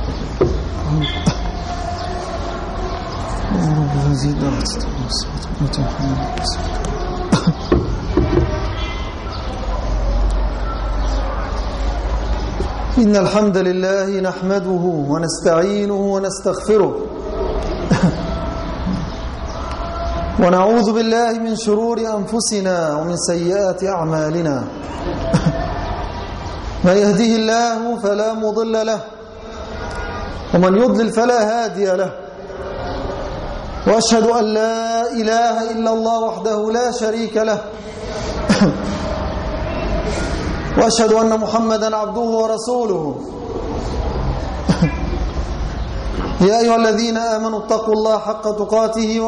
إن الحمد لله نحمده ونستعينه ونستغفره ونعوذ بالله من شرور أنفسنا ومن سيئات أعمالنا من يهده الله فلا مضل له ومن يضلل فلا هادي له وأشهد أن لا إله إلا الله وحده لا شريك له وأشهد أن محمدا عبده ورسوله يا أيها الذين آمنوا اتقوا الله حق تقاته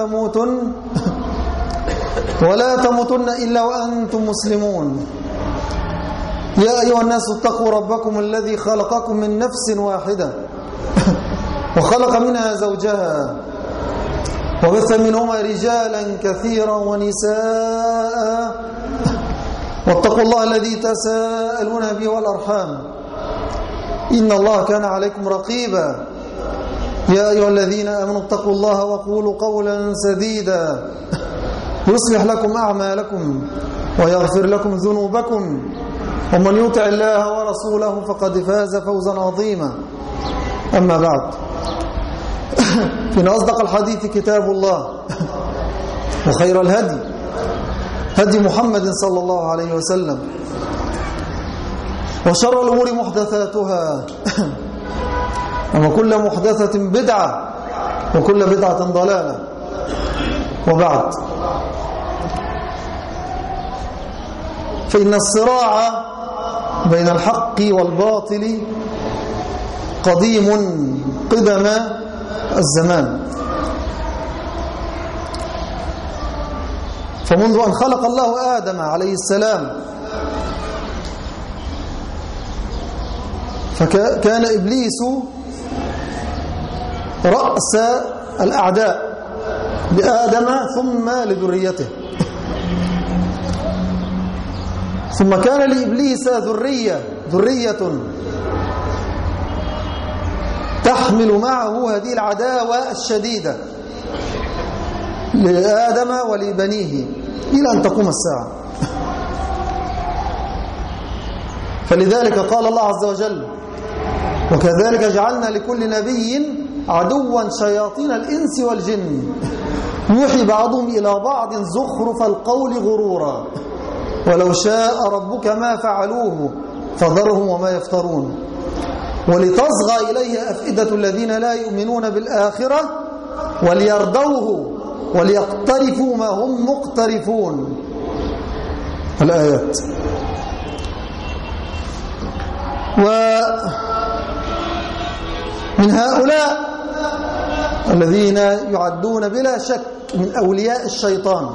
ولا تموتن إلا وأنتم مسلمون يا أيها الناس اتقوا ربكم الذي خلقكم من نفس واحدة وخلق منها زوجها وبث منهما رجالا كثيرا ونساء واتقوا الله الذي تساءلون به والأرحام إن الله كان عليكم رقيبا يا أيها الذين آمنوا اتقوا الله وقولوا قولا سديدا يصلح لكم أعمالكم ويغفر لكم ذنوبكم ومن يطع الله ورسوله فقد فاز فوزا عظيما أما بعد فإن أصدق الحديث كتاب الله وخير الهدي هدي محمد صلى الله عليه وسلم وشر الأمور محدثاتها وكل محدثة بدعة وكل بدعة ضلالة وبعد فإن الصراع بين الحق والباطل قديم قدم الزمان فمنذ أن خلق الله آدم عليه السلام فكان إبليس رأس الأعداء لآدم ثم لذريته ثم كان لإبليس ذرية تحمل معه هذه العداوة الشديدة لآدم ولبنيه إلى أن تقوم الساعة. فلذلك قال الله عز وجل وكذلك جعلنا لكل نبي عدوا شياطين الإنس والجن يوحي بعضهم إلى بعض زخرف القول غرورا ولو شاء ربك ما فعلوه فذرهم وما يفترون ولتصغى إليه أفئدة الذين لا يؤمنون بالآخرة وليرضوه وليقترفوا ما هم مقترفون. الآيات. ومن هؤلاء الذين يعدون بلا شك من أولياء الشيطان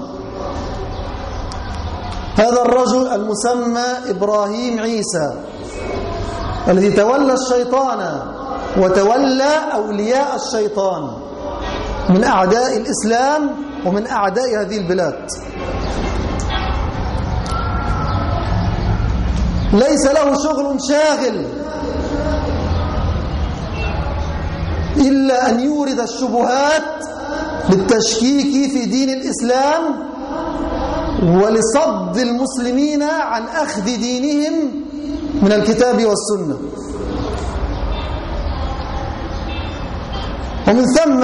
هذا الرجل المسمى إبراهيم عيسى الذي تولى الشيطان وتولى أولياء الشيطان من أعداء الإسلام ومن أعداء هذه البلاد. ليس له شغل شاغل إلا أن يورد الشبهات للتشكيك في دين الإسلام ولصد المسلمين عن أخذ دينهم من الكتاب والسنة. ومن ثم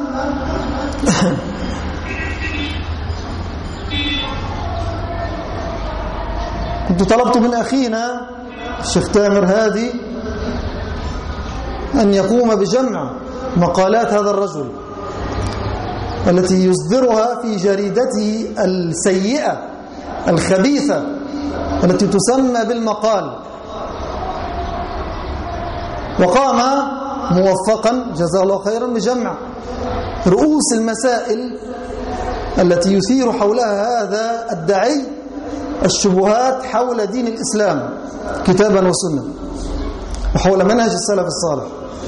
كنت طلبت من أخينا الشيخ تامر هادي أن يقوم بجمع مقالات هذا الرجل التي يصدرها في جريدته السيئة الخبيثة التي تسمى بالمقال، وقام موفقا جزاه الله خيرا بجمع رؤوس المسائل التي يثير حولها هذا الداعي الشبهات حول دين الإسلام كتابا وسنة وحول منهج السلف الصالح،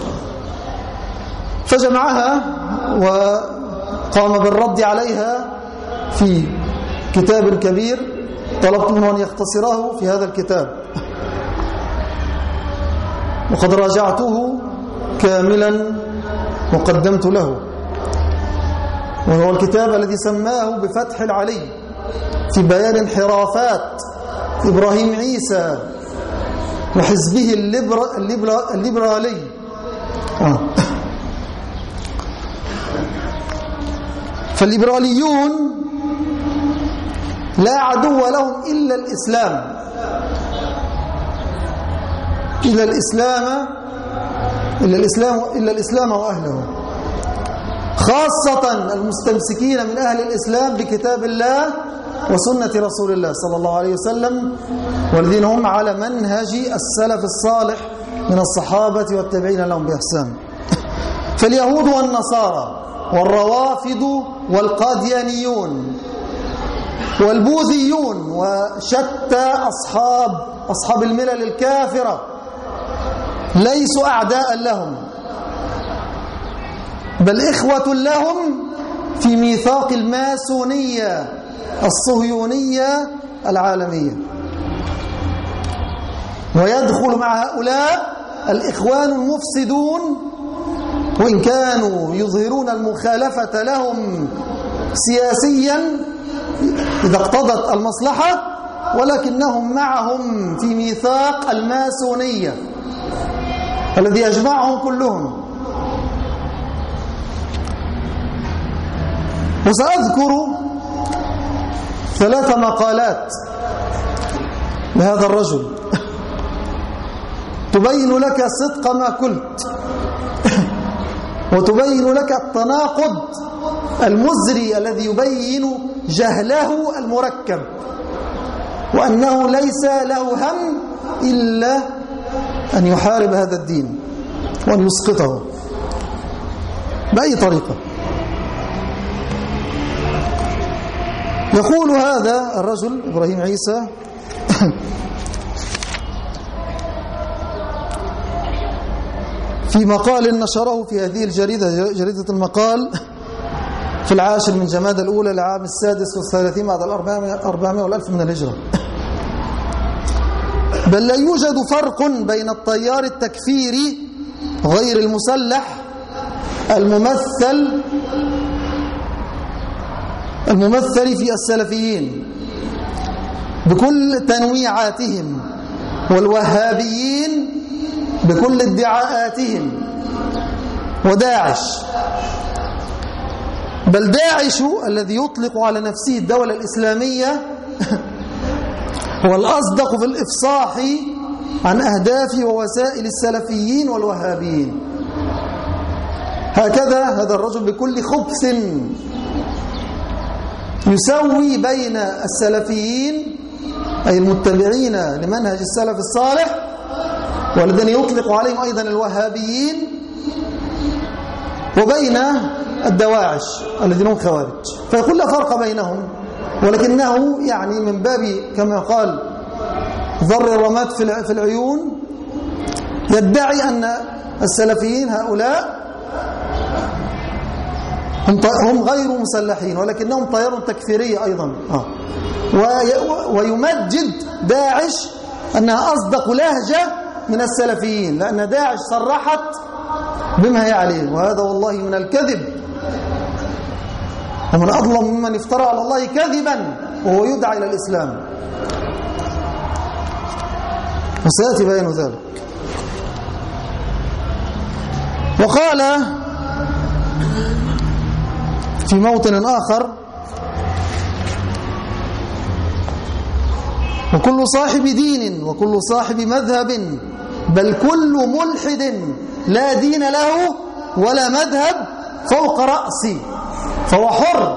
فجمعها وقام بالرد عليها في كتاب كبير طلبت منه أن يختصره في هذا الكتاب، وقد راجعته كاملا وقدمت له، وهو الكتاب الذي سماه بفتح العلي في بيان انحرافات إبراهيم عيسى وحزبه الليبرالي. فالليبراليون لا عدو لهم إلا الإسلام، إلا الإسلام وأهله، خاصة المستمسكين من أهل الإسلام بكتاب الله وسنة رسول الله صلى الله عليه وسلم، والذين هم على منهج السلف الصالح من الصحابة والتابعين لهم بإحسان. فاليهود والنصارى والروافض والقاديانيون والبوذيون وشتى أصحاب الملل الكافرة ليسوا أعداء لهم، بل إخوة لهم في ميثاق الماسونية الصهيونية العالمية. ويدخل مع هؤلاء الإخوان المفسدون، وإن كانوا يظهرون المخالفة لهم سياسيا إذا اقتضت المصلحة، ولكنهم معهم في ميثاق الماسونية الذي يجمعهم كلهم. وسأذكر 3 مقالات لهذا الرجل تبين لك صدق ما قلت وتبين لك التناقض المزري الذي يبين جهله المركب، وأنه ليس له هم إلا أن يحارب هذا الدين وأن يسقطه بأي طريقة. يقول هذا الرجل إبراهيم عيسى في مقال نشره في هذه الجريدة، جريدة المقال، في 10 من جمادى الأولى لعام 36 بعد 400 والألف من الهجرة: بل لا يوجد فرق بين التيار التكفيري غير المسلح الممثل في السلفيين بكل تنويعاتهم، والوهابيين بكل ادعاءاتهم، وداعش. بل داعش الذي يطلق على نفسه الدولة الإسلامية هو الأصدق في الإفصاح عن أهداف ووسائل السلفيين والوهابيين. هكذا هذا الرجل بكل خبث يسوي بين السلفيين أي المتبعين لمنهج السلف الصالح، والذين يطلق عليهم أيضا الوهابيين، وبين الدواعش الذين هم خوارج، فيقول لا فرق بينهم، ولكنه يعني من باب كما قال ذر الرماد في العيون يدعي أن السلفيين هؤلاء هم غير مسلحين، ولكنهم تيار تكفيري أيضا. ويمجد داعش أنها أصدق لهجة من السلفيين، لأن داعش صرحت بما هي عليه، وهذا والله من الكذب، ومن أظلم ممن افترى على الله كذبا وهو يدعى إلى الإسلام، وسيأتي بيان ذلك. وقال في موطن آخر: وكل صاحب دين وكل صاحب مذهب، بل كل ملحد لا دين له ولا مذهب فوق رأسي فهو حر،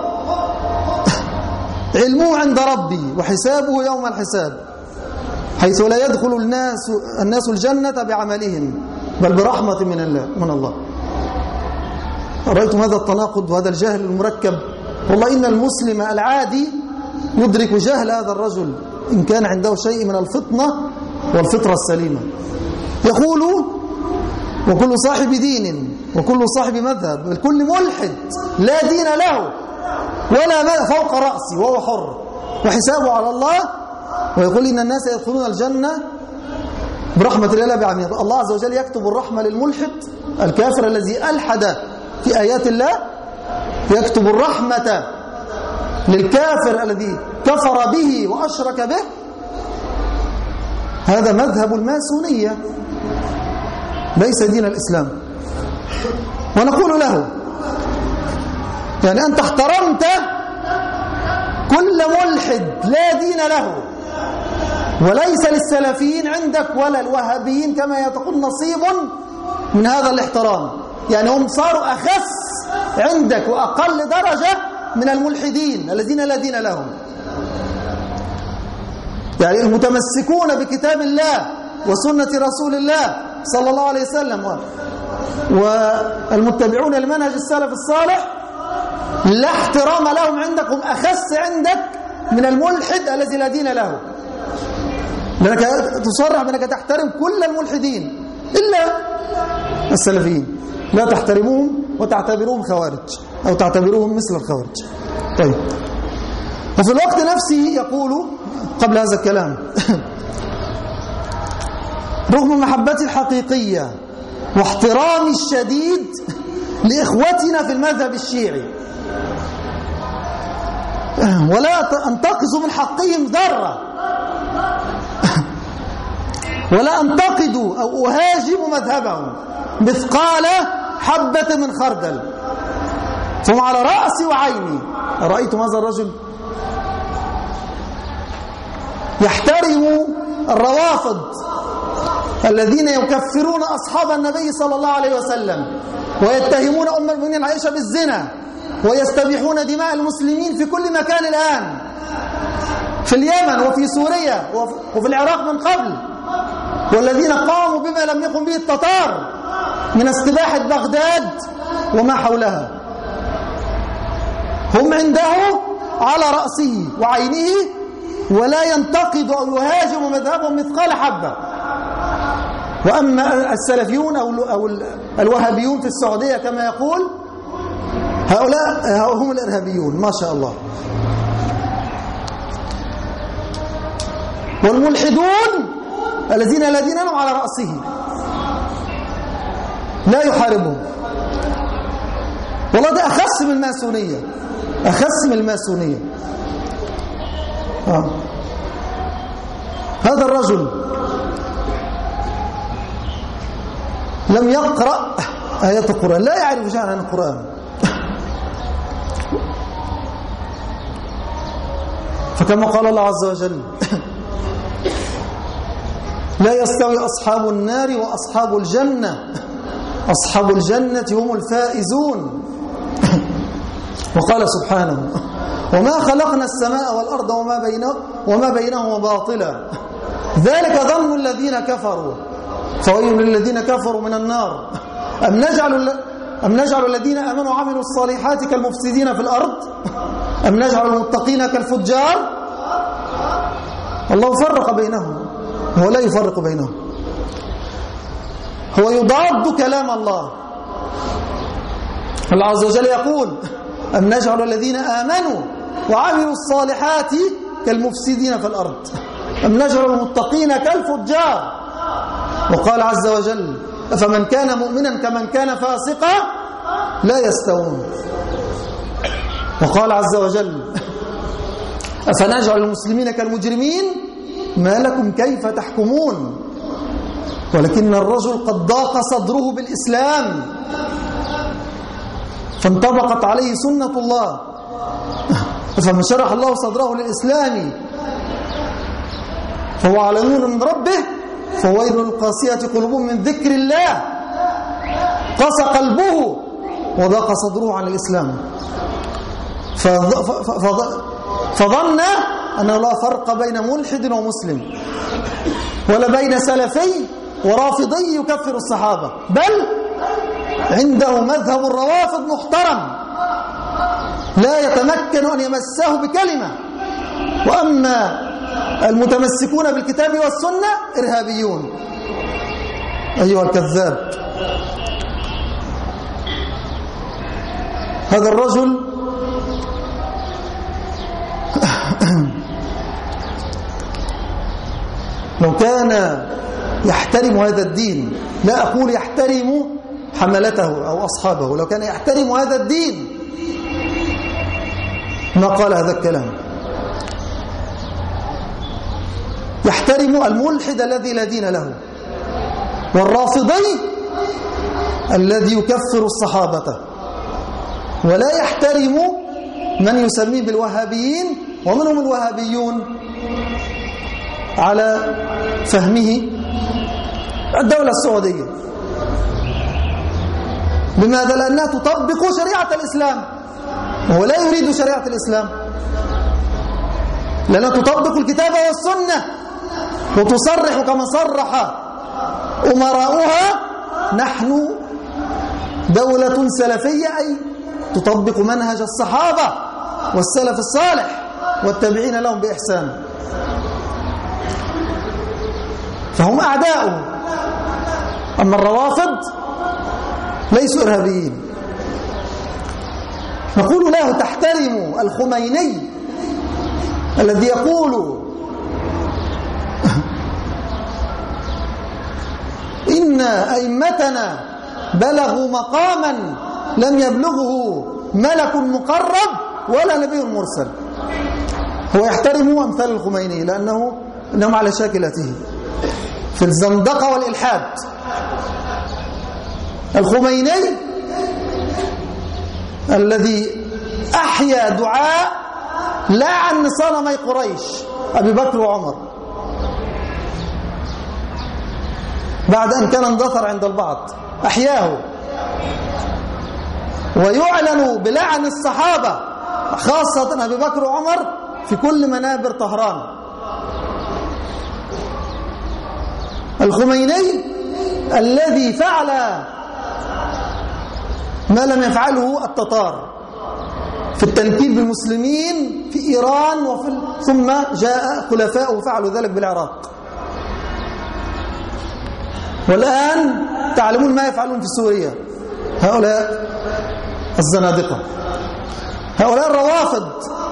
علمه عند ربي وحسابه يوم الحساب، حيث لا يدخل الناس الجنة بعملهم بل برحمة من الله. رأيتم هذا التناقض وهذا الجهل المركب؟ والله إن المسلم العادي يدرك جهل هذا الرجل إن كان عنده شيء من الفطنة والفطرة السليمة. يقول: وكل صاحب دين وكل صاحب مذهب، الكل ملحد لا دين له ولا فوق رأسي وهو حر وحسابه على الله، ويقول إن الناس يدخلون الجنة برحمة الله لا بعمية. الله عز وجل يكتب الرحمة للملحد الكافر الذي ألحد في آيات الله، يكتب الرحمة للكافر الذي كفر به وأشرك به. هذا مذهب الماسونية ليس دين الإسلام. ونقول له يعني أنت احترمت كل ملحد لا دين له، وليس للسلفيين عندك ولا الوهابيين كما تقول نصيب من هذا الاحترام. يعني هم صاروا أخس عندك وأقل درجة من الملحدين الذين لا دين لهم. يعني المتمسكون بكتاب الله وسنة رسول الله صلى الله عليه وسلم والمتبعون لمنهج السلف الصالح لا احترام لهم عندك، هم أخس عندك من الملحد الذي لا دين له، لأنك تصرح بأنك تحترم كل الملحدين إلا السلفيين، لا تحترموهم وتعتبروهم خوارج أو تعتبروهم مثل الخوارج. طيب، وفي الوقت نفسه يقول قبل هذا الكلام رغم محبتي الحقيقية واحترامي الشديد لإخوتنا في المذهب الشيعي، ولا أنتقص من حقهم ذرة، ولا أنتقد أو أهاجم مذهبهم مثقال حبة من خردل، فهم على رأسي وعيني. رأيتم هذا الرجل يحترم الروافض الذين يكفرون أصحاب النبي صلى الله عليه وسلم ويتهمون أم المؤمنين عائشة بالزنا ويستبيحون دماء المسلمين في كل مكان الآن، في اليمن وفي سوريا وفي العراق من قبل، والذين قاموا بما لم يقم به التتار من استباحة بغداد وما حولها، هم عنده على رأسه وعينه، ولا ينتقد أو يهاجم مذهبهم مثقال حبة. وأما السلفيون أو الوهابيون في السعودية كما يقول، هؤلاء هم الإرهابيون ما شاء الله. والملحدون الذين لا دين لهم على رأسه لا يحاربهم. والله ده أخس من الماسونية، أخس من الماسونية. هذا الرجل لم يقرأ آيات القرآن، لا يعرف شيئا عن القرآن، فكما قال الله عز وجل لا يستوي أصحاب النار وأصحاب الجنة، أصحاب الجنة هم الفائزون. وقال سبحانه وما خلقنا السماء والأرض وما بينهما باطلا ذلك ظن الذين كفروا فويل للذين كفروا من النار أم نجعل الذين آمنوا وعملوا الصالحات كالمفسدين في الأرض أم نجعل المتقين كالفجار. الله فرق بينهم، هو لا يفرق بينهم، هو يضاد كلام الله. الله عز وجل يقول أم نجعل الذين آمنوا وعملوا الصالحات كالمفسدين في الأرض أم نجعل المتقين كالفجار. وقال عز وجل فمن كان مؤمنا كمن كان فاسقا لا يستوون. وقال عز وجل أفنجعل المسلمين كالمجرمين ما لكم كيف تحكمون. ولكن الرجل قد ضاق صدره بالإسلام فانطبقت عليه سنة الله، فمن شرح الله صدره للإسلام فهو على نور من ربه فويل للقاسية قلوبهم من ذكر الله قسى قلبه وضاق صدره عن الإسلام، فظن أنه لا فرق بين ملحد ومسلم ولا بين سلفي ورافضي يكفر الصحابة، بل عنده مذهب الروافض محترم لا يتمكن أن يمسه بكلمة. وأما المتمسكون بالكتاب والسنة إرهابيون. أيها الكذاب، هذا الرجل لو كان يحترم هذا الدين. لا أقول يحترم حملته أو أصحابه، لو كان يحترم هذا الدين ما قال هذا الكلام. يحترم الملحد الذي لا دين له، والرافضي الذي يكفر الصحابة، ولا يحترم من يسميه بالوهابيين، ومنهم الوهابيون على فهمه الدولة السعودية. لماذا؟ لأنها تطبق شريعة الإسلام وهو لا يريد شريعة الإسلام، لأنها تطبق الكتاب والسنة وتصرح كما صرح أمراؤها: نحن دولة سلفية، أي تطبق منهج الصحابة والسلف الصالح والتابعين لهم بإحسان. فهم أعداؤه. أما الروافض ليسوا إرهابيين. نقول له: تحترم الخميني الذي يقول إن أئمتنا بلغوا مقاما لم يبلغه ملك مقرب ولا نبي مرسل. هو يحترم أمثال الخميني لأنهم على شاكلته في الزندقة والإلحاد. الخميني الذي أحيا دعاء لعن صنمي قريش أبي بكر وعمر بعد أن كان اندثر عند البعض، أحياه، ويعلن بلعن الصحابة خاصة أبي بكر وعمر في كل منابر طهران. الخميني الذي فعل ما لم يفعله التتار في التنكيل بالمسلمين في إيران، ثم جاء خلفاء وفعلوا ذلك بالعراق. والآن تعلمون ما يفعلون في سوريا هؤلاء الزنادقة، هؤلاء الروافض.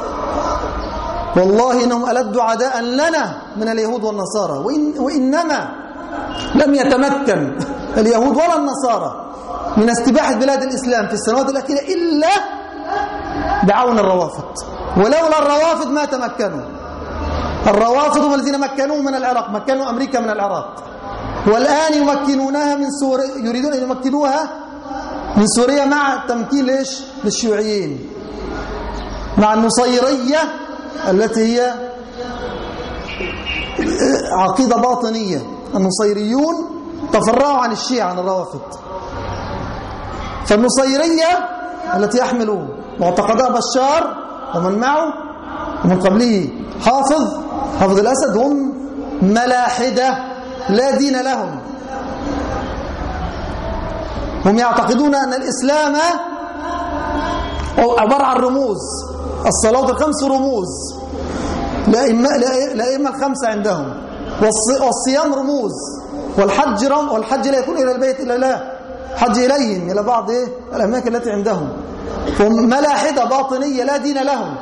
والله إنهم ألد عداء لنا من اليهود والنصارى، وإنما لم يتمكن اليهود ولا النصارى من استباحة بلاد الإسلام في السنوات الأخيرة إلا بعون الروافض. ولولا الروافض ما تمكنوا. الروافض هم الذين مكنوه من العراق، مكنوا أمريكا من العراق، والآن يمكنونها من سوريا، يريدون أن يمكنوها من سوريا مع تمكين للشيوعيين، مع النصيرية التي هي عقيدة باطنية. النصيريون تفرعوا عن الشيعة، عن الروافض. فالنصيرية التي يحمل معتقدات بشار ومن معه ومن قبله حافظ الأسد هم ملاحدة لا دين لهم. هم يعتقدون أن الإسلام عبارة عن رموز. الصلاة الخمس رموز، الأئمة الخمسة عندهم، والصيام رموز، والحج لا يكون إلى البيت إلا لا حج إليهم، إلى بعض الأماكن التي عندهم. فهم ملاحدة باطنية لا دين لهم.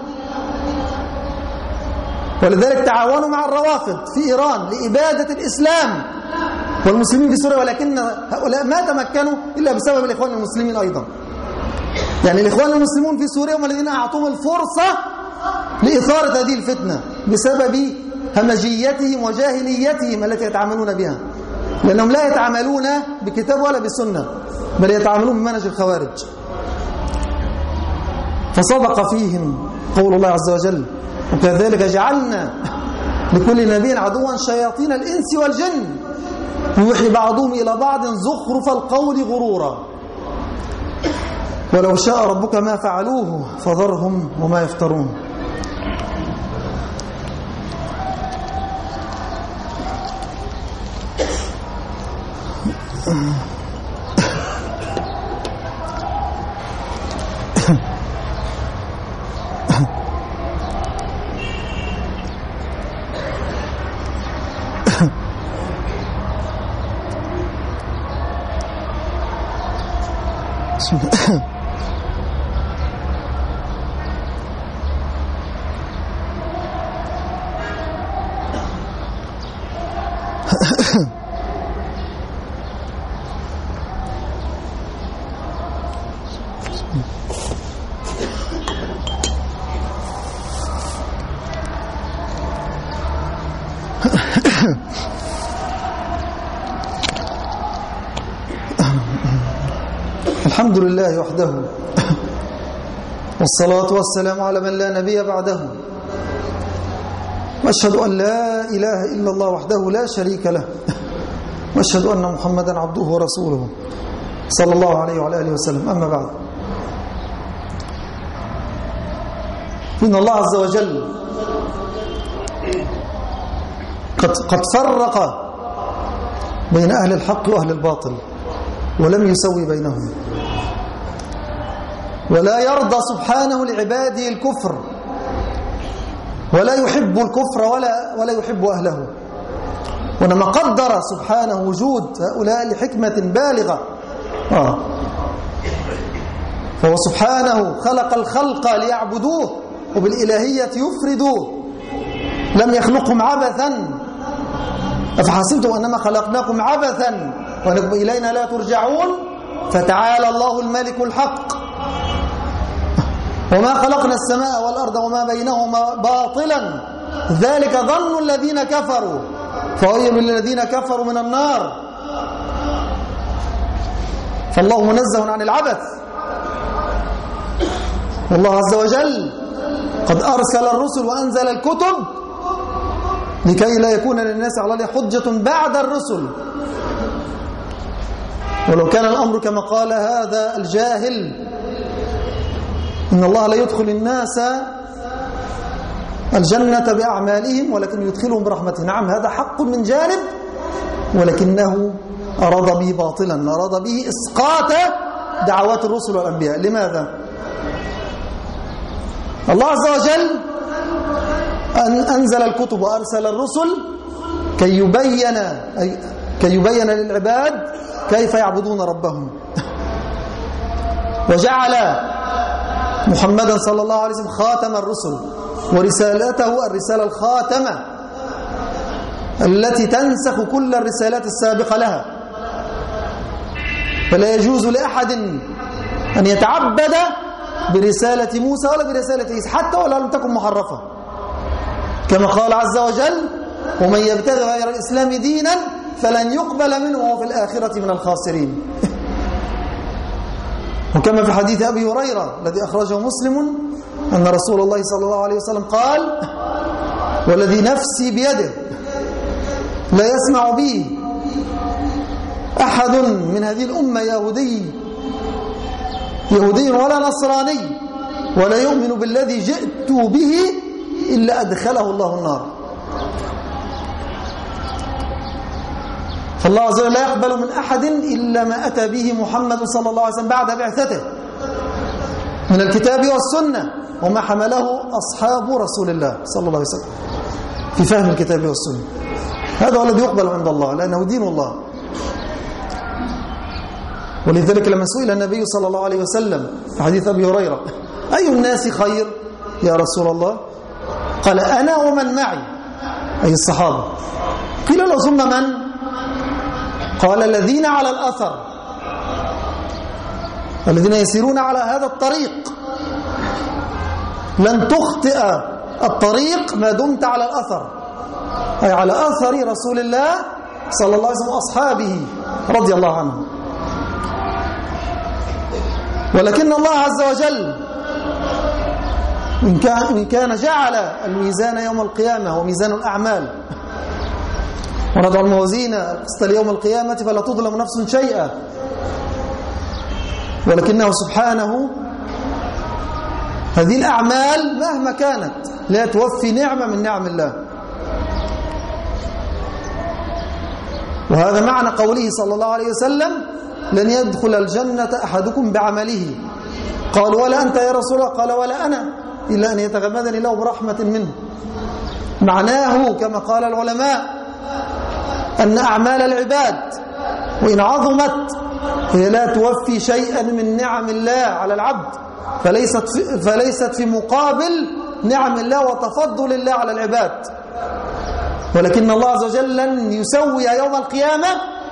ولذلك تعاونوا مع الروافض في إيران لإبادة الإسلام والمسلمين في سوريا، ولكن هؤلاء ما تمكنوا إلا بسبب الإخوان المسلمين أيضا. يعني الإخوان المسلمون في سوريا هم الذين أعطوهم الفرصة لإثارة هذه الفتنة بسبب همجيتهم وجاهليتهم التي يتعاملون بها، لأنهم لا يتعاملون بكتاب ولا بسنة، بل يتعاملون بمنهج الخوارج. فصدق فيهم قول الله عز وجل: وكذلك جعلنا لكل نبي عدوا شياطين الإنس والجن يوحي بعضهم إلى بعض زخرف القول غرورا ولو شاء ربك ما فعلوه فذرهم وما يفترون. الحمد لله وحده، والصلاة والسلام على من لا نبي بعده، وأشهد أن لا إله إلا الله وحده لا شريك له، وأشهد أن محمدا عبده ورسوله صلى الله عليه وعلى آله وسلم. أما بعد، إن الله عز وجل قد فرق بين أهل الحق وأهل الباطل ولم يسوي بينهم، ولا يرضى سبحانه لعباده الكفر، ولا يحب الكفر ولا يحب أهله، وإنما قدر سبحانه وجود هؤلاء لحكمة بالغة. فهو سبحانه خلق الخلق ليعبدوه وبالإلهية يفردوه، لم يخلقهم عبثا. أفحسبتم أنما خلقناكم عبثا وأنكم إلينا لا ترجعون، فتعالى الله الملك الحق. وما خلقنا السماء والأرض وما بينهما باطلا، ذلك ظن الذين كفروا، فويل للذين كفروا من النار. فالله منزه عن العبث، والله عز وجل قد أرسل الرسل وأنزل الكتب لكي لا يكون للناس على الله حجة بعد الرسل. ولو كان الأمر كما قال هذا الجاهل، إن الله لا يدخل الناس الجنة بأعمالهم ولكن يدخلهم برحمته. نعم، هذا حق من جانب، ولكنه أراد به باطلا، أراد به إسقاط دعوات الرسل والأنبياء. لماذا؟ الله عز وجل أنزل الكتب وأرسل الرسل كي يبين للعباد كيف يعبدون ربهم، وجعل محمدا صلى الله عليه وسلم خاتم الرسل، ورسالته الرسالة الخاتمة التي تنسخ كل الرسالات السابقة لها. فلا يجوز لأحد أن يتعبد برسالة موسى ولا برسالة عيسى، حتى ولو لم تكن محرفة، كما قال عز وجل: ومن يبتغي غير الإسلام دينا فلن يقبل منه وهو في الآخرة من الخاسرين. وكما في حديث أبي هريرة الذي أخرجه مسلم أن رسول الله صلى الله عليه وسلم قال: والذي نفسي بيده لا يسمع بي أحد من هذه الأمة يهودي ولا نصراني ولا يؤمن بالذي جئت به إلا أدخله الله النار. فالله عز وجل لا يقبل من أحد إلا ما أتى به محمد صلى الله عليه وسلم بعد بعثته من الكتاب والسنة، وما حمله أصحاب رسول الله صلى الله عليه وسلم في فهم الكتاب والسنة. هذا هو الذي يقبل عند الله، لأنه دين الله. ولذلك لما سئل النبي صلى الله عليه وسلم في حديث أبي هريرة: أي الناس خير يا رسول الله؟ قال: أنا ومن معي، أي الصحابة. قيل له: ثم من؟ قال: الذين على الأثر، الذين يسيرون على هذا الطريق، لن تخطئ الطريق ما دمت على الأثر، أي على أثر رسول الله صلى الله عليه وسلم وأصحابه رضي الله عنهم. ولكن الله عز وجل إن كان جعل الميزان يوم القيامة وميزان الأعمال، ونضع الموازين القسط ليوم القيامة فلا تظلم نفس شيئا، ولكنه سبحانه هذه الأعمال مهما كانت لا توفي نعمة من نعم الله. وهذا معنى قوله صلى الله عليه وسلم: لن يدخل الجنة أحدكم بعمله. قالوا: ولا أنت يا رسول الله؟ قال: ولا أنا، إلا أن يتغمدني الله برحمة منه. معناه كما قال العلماء أن أعمال العباد وإن عظمت هي لا توفي شيئا من نعم الله على العبد، فليست في مقابل نعم الله وتفضل الله على العباد. ولكن الله عز وجل لن يسوي يوم القيامة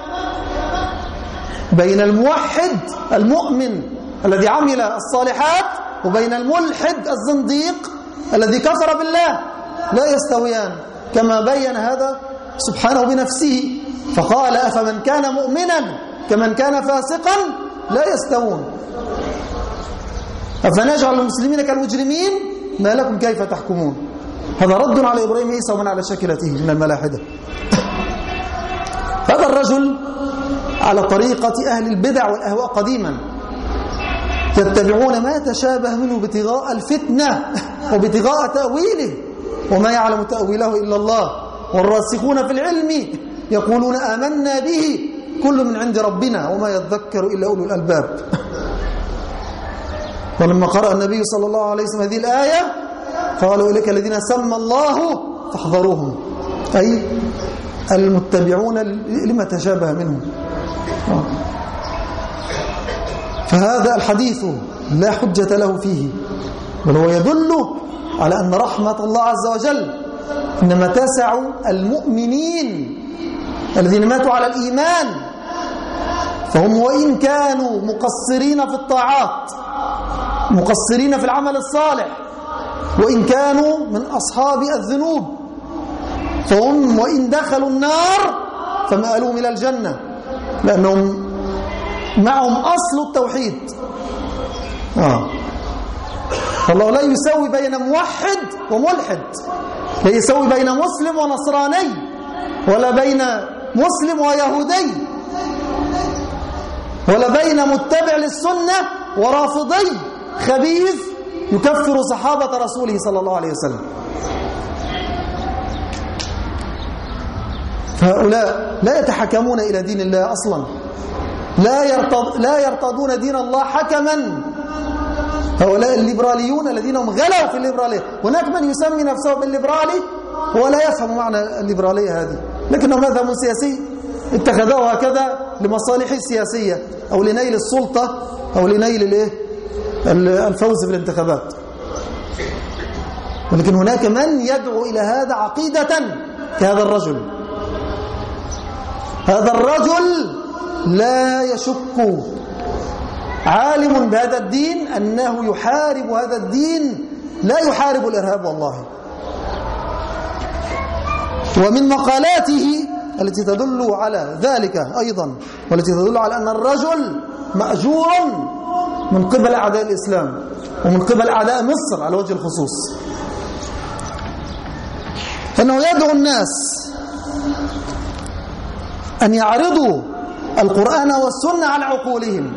بين الموحد المؤمن الذي عمل الصالحات وبين الملحد الزنديق الذي كفر بالله، لا يستويان، كما بين هذا سبحانه بنفسه فقال: أفمن كان مؤمنا كمن كان فاسقا لا يستوون. أفنجعل المسلمين كالمجرمين ما لكم كيف تحكمون. هذا رد على إبراهيم عيسى ومن على شكلته من الملاحدة. هذا الرجل على طريقة أهل البدع والأهواء قديما، يتبعون ما يتشابه منه ابتغاء الفتنة وابتغاء تأويله، وما يعلم تأويله إلا الله، والراسخون في العلم يقولون آمنا به كل من عند ربنا وما يذكر إلا أولو الألباب. ولما قرأ النبي صلى الله عليه وسلم هذه الآية قالوا إليك الذين سمى الله فاحذروهم، أي المتبعون لما تشابه منهم. فهذا الحديث لا حجة له فيه، بل هو يدل على أن رحمة الله عز وجل إنما تسع المؤمنين الذين ماتوا على الإيمان، فهم وإن كانوا مقصرين في الطاعات، مقصرين في العمل الصالح، وإن كانوا من أصحاب الذنوب، فهم وإن دخلوا النار فمآلهم إلى الجنة، لأنهم معهم أصل التوحيد. فالله لا يسوي بين موحد وملحد، لا يسوي بين مسلم ونصراني، ولا بين مسلم ويهودي، ولا بين متبع للسنة ورافضي خبيث يكفر صحابة رسوله صلى الله عليه وسلم. فهؤلاء لا يتحكمون إلى دين الله أصلا، لا يرتضون دين الله حكما. هؤلاء الليبراليون الذين هم غلوا في الليبرالية. هناك من يسمي نفسه بالليبرالي هو لا يفهم معنى الليبرالية هذه، لكنه مذهب سياسي اتخذوه هكذا لمصالح سياسية أو لنيل السلطة أو لنيل الفوز في الانتخابات. ولكن هناك من يدعو إلى هذا عقيدة كهذا الرجل. هذا الرجل لا يشك، عالم بهذا الدين أنه يحارب هذا الدين، لا يحارب الإرهاب والله. ومن مقالاته التي تدل على ذلك أيضا، والتي تدل على أن الرجل مأجور من قبل أعداء الإسلام ومن قبل أعداء مصر على وجه الخصوص، أنه يدعو الناس أن يعرضوا القرآن والسنة على عقولهم،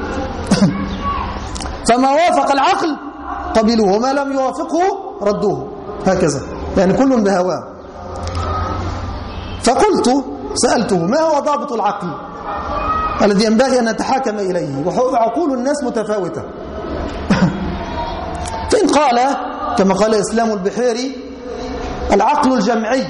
فما وافق العقل قبلوه وما لم يوافقه ردوه، هكذا يعني كل بهواه. فقلت سألته ما هو ضابط العقل الذي ينبغي أن نتحاكم إليه، وعقول الناس متفاوتة. فإن قال كما قال إسلام البحيري العقل الجمعي،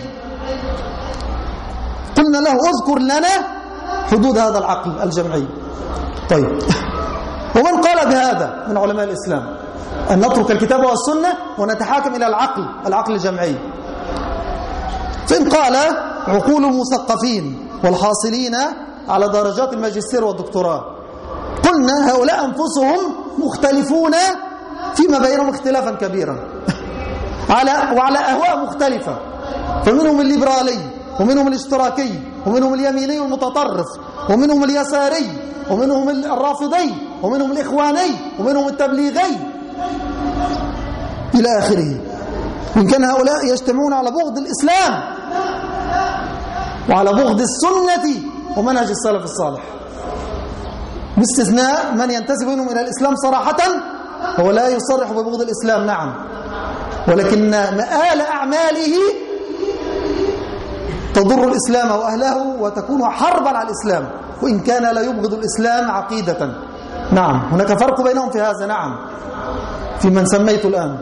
قلنا له اذكر لنا حدود هذا العقل الجمعي. طيب، ومن قال بهذا من علماء الإسلام أن نترك الكتاب والسنة ونتحاكم إلى العقل الجمعي؟ فإن قال عقول المثقفين والحاصلين على درجات الماجستير والدكتوراه، قلنا هؤلاء أنفسهم مختلفون فيما بينهم اختلافا كبيرا وعلى أهواء مختلفة، فمنهم الليبرالي ومنهم الاشتراكي ومنهم اليميني المتطرف ومنهم اليساري ومنهم الرافضي ومنهم الإخواني ومنهم التبليغي إلى آخره. وإن كان هؤلاء يجتمعون على بغض الإسلام وعلى بغض السنة ومنهج السلف الصالح، باستثناء من ينتسب منهم إلى الإسلام صراحة، هو لا يصرح ببغض الإسلام نعم، ولكن مآل أعماله تضر الإسلام وأهله وتكون حربا على الإسلام، وإن كان لا يبغض الإسلام عقيدة. نعم، هناك فرق بينهم في هذا، نعم، في من سميته الآن.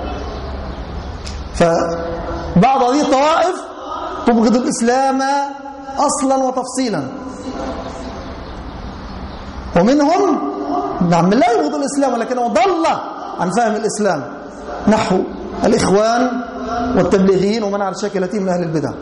فبعض هذه الطوائف تبغض الإسلام أصلا وتفصيلا، ومنهم نعم لا يبغض الإسلام ولكنه ضل عن فهم الإسلام، نحو الإخوان والتبليغيين ومن على شاكلتهم من أهل البدع.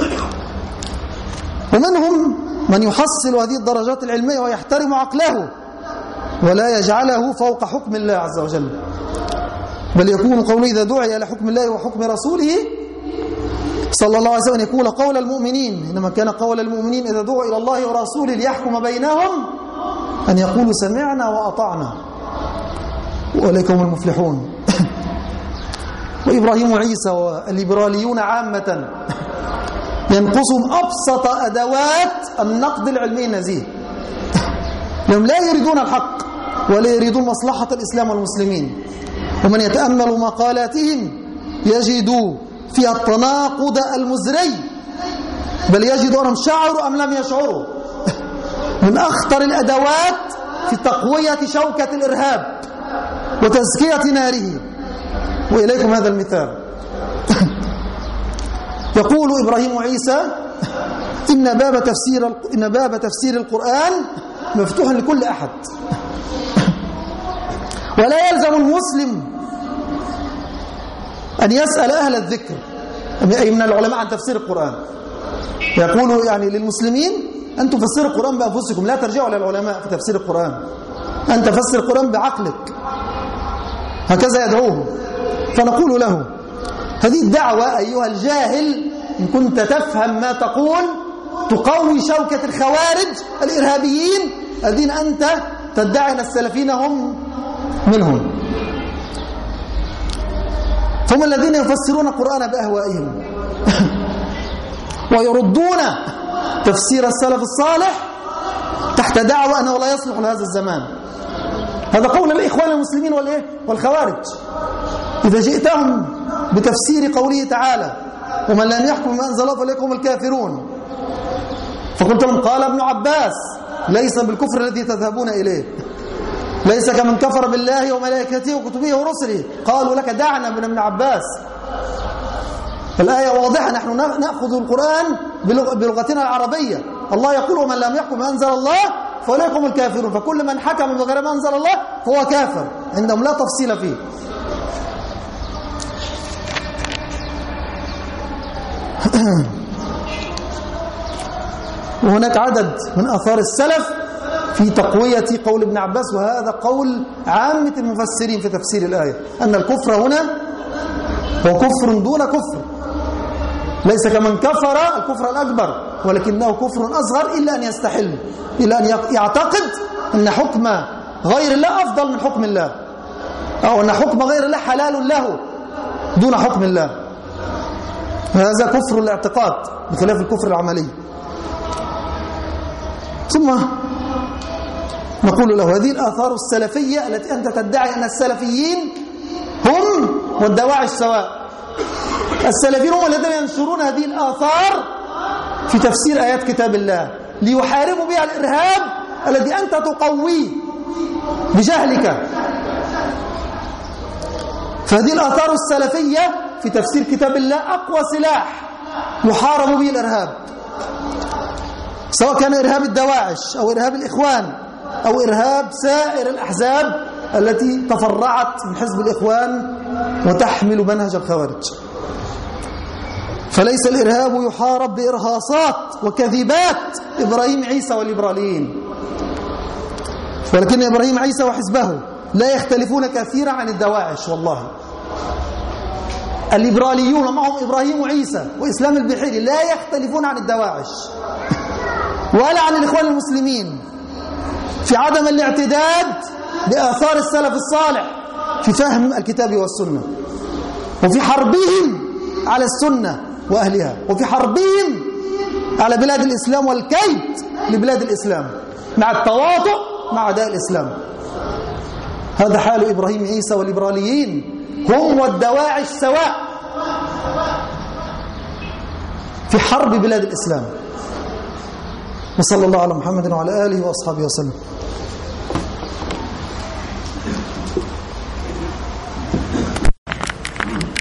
ومنهم من يحصل هذه الدرجات العلمية ويحترم عقله ولا يجعله فوق حكم الله عز وجل، بل يكون قوله إذا دعي إلى حكم الله وحكم رسوله صلى الله عليه وسلم يقول قول المؤمنين، إنما كان قول المؤمنين إذا دعوا إلى الله ورسوله ليحكم بينهم أن يقولوا سمعنا وأطعنا وإليكم المفلحون. وإبراهيم وعيسى والليبراليون عامة ينقصهم أبسط أدوات النقد العلمي النزيه، لهم لا يريدون الحق ولا يريدون مصلحة الإسلام والمسلمين. ومن يتأمل مقالاتهم يجد فيها التناقض المزري، بل يجد أنهم شعروا أم لم يشعروا. من أخطر الأدوات في تقوية شوكة الإرهاب وتزكية ناره. وإليكم هذا المثال. يقول إبراهيم وعيسى إن باب تفسير القرآن مفتوح لكل أحد، ولا يلزم المسلم أن يسأل أهل الذكر أي من العلماء عن تفسير القرآن. يقول يعني للمسلمين أن تفسروا القرآن بأنفسكم، لا ترجعوا للعلماء في تفسير القرآن، أن تفسر القرآن بعقلك، هكذا يدعوه. فنقول له هذه الدعوة أيها الجاهل إن كنت تفهم ما تقول تقوي شوكة الخوارج الإرهابيين الذين أنت تدعي أن السلفيين هم منهم. هم الذين يفسرون القرآن بأهوائهم ويردون تفسير السلف الصالح تحت دعوة أنه لا يصلح لهذا الزمان. هذا قول الإخوان المسلمين والخوارج. إذا جئتهم بتفسير قوله تعالى ومن لم يحكم بما أنزل الله فأولئك هم الكافرون، فقلت لهم قال ابن عباس ليس بالكفر الذي تذهبون إليه، ليس كمن كفر بالله وملائكته وكتبه ورسله. قالوا لك دعنا من ابن عباس، الآية واضحة، نحن نأخذ القرآن بلغتنا العربية. الله يقول ومن لم يحكم بما أنزل الله فأولئك هم الكافرون، فكل من حكم بغير ما أنزل الله فهو كافر، عندهم لا تفصيل فيه. وهناك عدد من آثار السلف في تقوية قول ابن عباس، وهذا قول عامة المفسرين في تفسير الآية، أن الكفر هنا هو كفر دون كفر، ليس كمن كفر الكفر الأكبر، ولكنه كفر أصغر إلا أن يستحل، إلا أن يعتقد أن حكم غير الله أفضل من حكم الله، أو أن حكم غير الله حلال له دون حكم الله. هذا كفر الاعتقاد بخلاف الكفر العملي. ثم نقول له هذه الآثار السلفية التي أنت تدعي أن السلفيين هم والدواعش سواء، السلفيين هم الذين ينشرون هذه الآثار في تفسير آيات كتاب الله ليحاربوا بها الإرهاب الذي أنت تقويه بجهلك. فهذه الآثار السلفية في تفسير كتاب الله أقوى سلاح يحارب به الإرهاب، سواء كان إرهاب الدواعش أو إرهاب الإخوان أو إرهاب سائر الأحزاب التي تفرعت من حزب الإخوان وتحمل منهج الخوارج. فليس الإرهاب يحارب بإرهاصات وكذبات إبراهيم عيسى والليبراليين، ولكن إبراهيم عيسى وحزبه لا يختلفون كثيرا عن الدواعش. والله الليبراليون معهم إبراهيم وعيسى وإسلام البحيري لا يختلفون عن الدواعش ولا عن الإخوان المسلمين في عدم الاعتداد بآثار السلف الصالح في فهم الكتاب والسنة، وفي حربهم على السنة وأهلها، وفي حربهم على بلاد الإسلام والكيد لبلاد الإسلام مع التواطؤ مع أعداء الإسلام. هذا حال إبراهيم عيسى والليبراليين، هم والدواعش سواء في حرب بلاد الإسلام. وصلى الله على محمد وعلى آله وأصحابه وسلم.